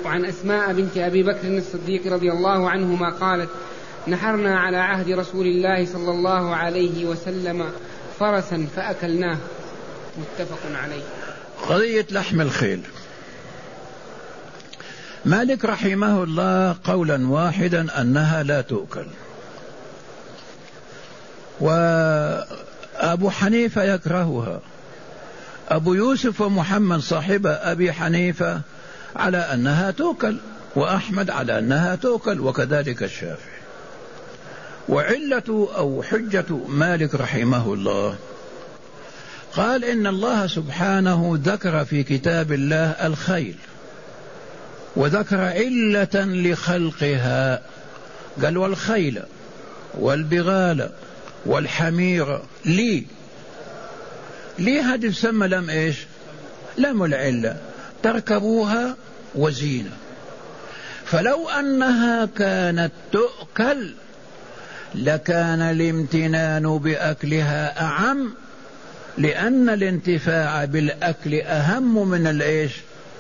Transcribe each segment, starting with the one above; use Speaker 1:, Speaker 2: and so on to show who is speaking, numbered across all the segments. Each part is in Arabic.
Speaker 1: وعن أسماء بنت أبي بكر الصديق رضي الله عنهما قالت: نحرنا على عهد رسول الله صلى الله عليه وسلم فرسا فأكلناه. متفق عليه.
Speaker 2: قضية لحم الخيل، مالك رحمه الله قولا واحدا أنها لا تؤكل، وأبو حنيفة يكرهها، أبو يوسف ومحمد صاحب أبي حنيفة على أنها تؤكل، وأحمد على أنها تؤكل، وكذلك الشافعي. وعلة أو حجة مالك رحمه الله قال إن الله سبحانه ذكر في كتاب الله الخيل وذكر علة لخلقها، قال: والخيل والبغال والحمير لي هذه تسمى لم إيش؟ لم العلة، تركبوها وزينة. فلو أنها كانت تؤكل لكان الامتنان بأكلها أعم، لأن الانتفاع بالأكل أهم من الإيش؟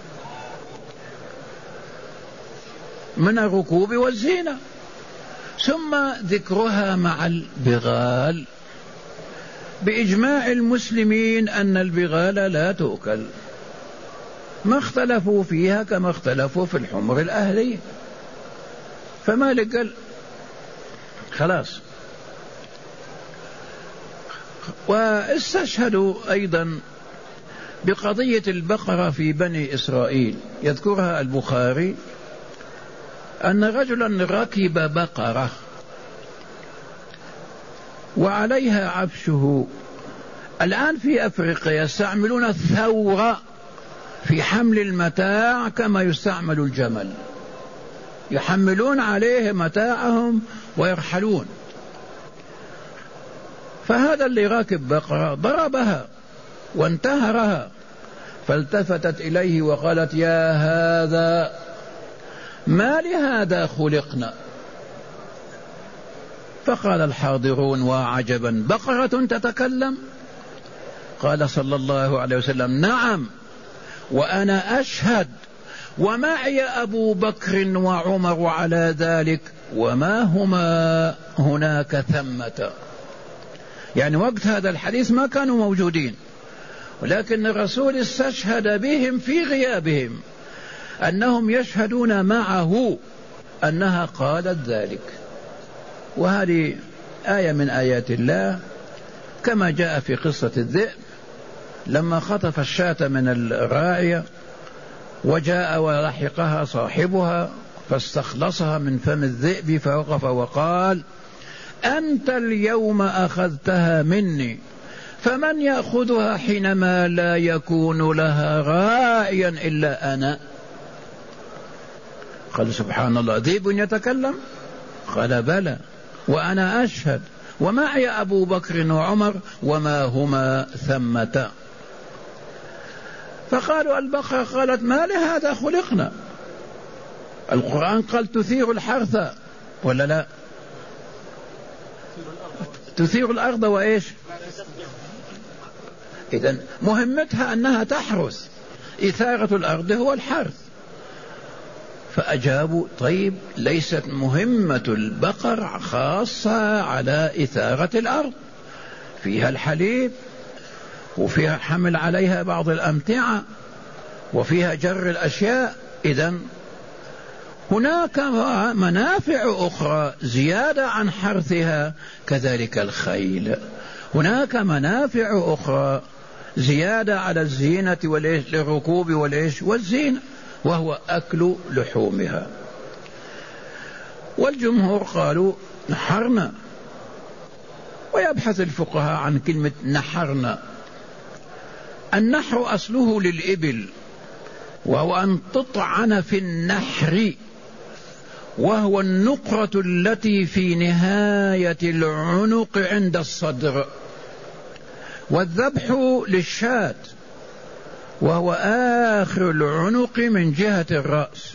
Speaker 2: من الركوب والزينة. ثم ذكرها مع البغال بإجماع المسلمين أن البغال لا تؤكل، ما اختلفوا فيها كما اختلفوا في الحمر الأهلية. فمالك قال خلاص. واستشهدوا أيضا بقضية البقرة في بني إسرائيل، يذكرها البخاري أن رجلا ركب بقرة وعليها عفشه. الآن في أفريقيا يستعملون الثور في حمل المتاع كما يستعمل الجمل، يحملون عليه متاعهم ويرحلون. فهذا اللي راكب بقرة ضربها وانتهرها، فالتفتت إليه وقالت: يا هذا ما لهذا خلقنا؟ فقال الحاضرون: وعجبا، بقرة تتكلم؟ قال صلى الله عليه وسلم: نعم، وأنا أشهد، ومعي أبو بكر وعمر على ذلك، وما هما هناك ثمة. يعني وقت هذا الحديث ما كانوا موجودين، ولكن الرسول استشهد بهم في غيابهم أنهم يشهدون معه أنها قالت ذلك. وهذه آية من آيات الله، كما جاء في قصة الذئب لما خطف الشاة من الراعية وجاء ولحقها صاحبها فاستخلصها من فم الذئب، فوقف وقال: أنت اليوم أخذتها مني، فمن يأخذها حينما لا يكون لها راعيا إلا أنا؟ قال: سبحان الله، ذئب يتكلم؟ قال: بلى، وأنا أشهد، ومعي أبو بكر وعمر، وما هما ثمة. فقالوا: البقرة قالت: ما لهذا خلقنا؟ القرآن قال: تثير الحرث ولا لا؟ تثير الأرض وإيش؟ إذن مهمتها أنها تحرث، إثارة الأرض هو الحرث. فأجابوا: طيب، ليست مهمة البقر خاصة على إثارة الأرض، فيها الحليب وفيها حمل عليها بعض الأمتعة وفيها جر الأشياء. إذن هناك منافع أخرى زيادة عن حرثها، كذلك الخيل هناك منافع أخرى زيادة على الزينة للركوب والزينة، وهو أكل لحومها. والجمهور قالوا: نحرنا. ويبحث الفقهاء عن كلمة نحرنا. النحر أصله للإبل، وهو أن تطعن في النحر، وهو النقرة التي في نهاية العنق عند الصدر. والذبح للشاة، وهو آخر العنق من جهة الرأس،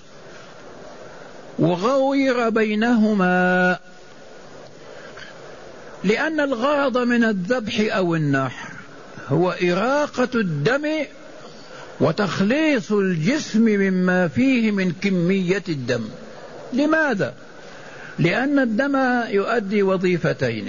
Speaker 2: وغوير بينهما، لأن الغرض من الذبح أو النحر هو إراقة الدم وتخليص الجسم مما فيه من كمية الدم. لماذا؟ لأن الدم يؤدي وظيفتين: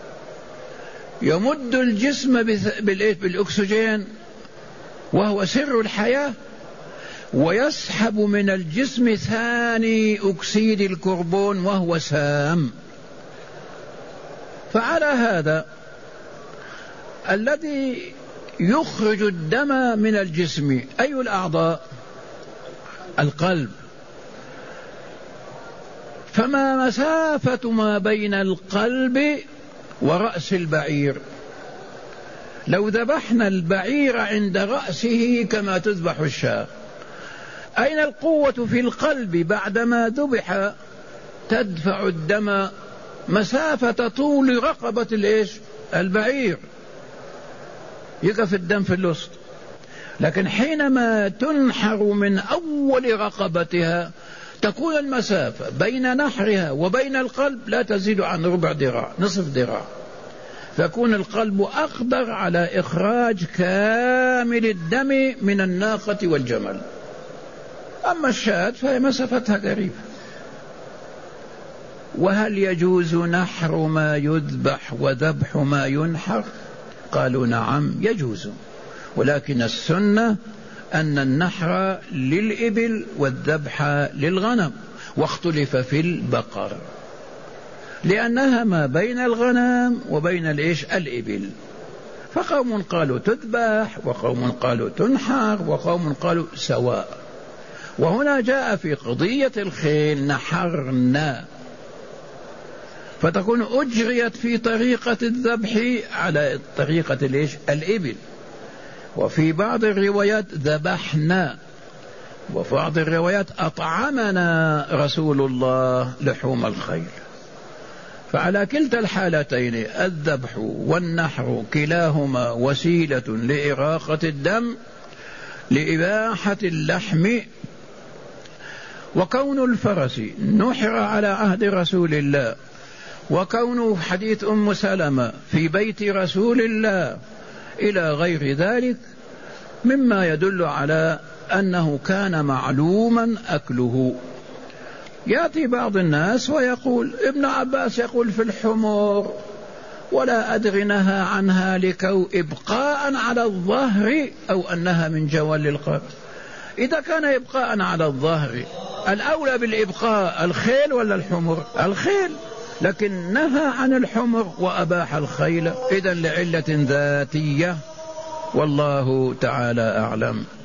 Speaker 2: يمد الجسم بالأكسجين وهو سر الحياة، ويسحب من الجسم ثاني أكسيد الكربون وهو سام. فعلى هذا الذي يخرج الدم من الجسم أي الأعضاء؟ القلب. فما مسافة ما بين القلب ورأس البعير؟ لو ذبحنا البعير عند رأسه كما تذبح الشاة، أين القوة في القلب بعدما ذبح؟ تدفع الدم مسافة طول رقبة البعير، يقف الدم في الوسط. لكن حينما تنحر من أول رقبتها تكون المسافة بين نحرها وبين القلب لا تزيد عن ربع ذراع، نصف ذراع، فيكون القلب أقدر على إخراج كامل الدم من الناقة والجمل. أما الشاة فهي مسافتها قريبة. وهل يجوز نحر ما يذبح وذبح ما ينحر؟ قالوا نعم يجوز، ولكن السنة أن النحر للإبل والذبح للغنم، واختلف في البقر لأنها ما بين الغنم وبين الإبل. فقوم قالوا تذبح وقوم قالوا تنحر وقوم قالوا سواء. وهنا جاء في قضية الخيل نحرنا، فتكون أجريت في طريقة الذبح على طريقة الإبل. وفي بعض الروايات ذبحنا، وفي بعض الروايات أطعمنا رسول الله لحوم الخيل. فعلى كلتا الحالتين الذبح والنحر كلاهما وسيلة لإراقة الدم لإباحة اللحم. وكون الفرس نحر على عهد رسول الله، وكون حديث أم سلمة في بيت رسول الله إلى غير ذلك مما يدل على أنه كان معلوما أكله. يأتي بعض الناس ويقول، ابن عباس يقول في الحمور ولا أدري نهى عنها لكو إبقاء على الظهر أو أنها من جوال القبر. إذا كان إبقاء على الظهر الأولى بالإبقاء الخيل ولا الحمر؟ الخيل، لكن نهى عن الحمر وأباح الخيل، إذن لعلة ذاتية، والله تعالى أعلم.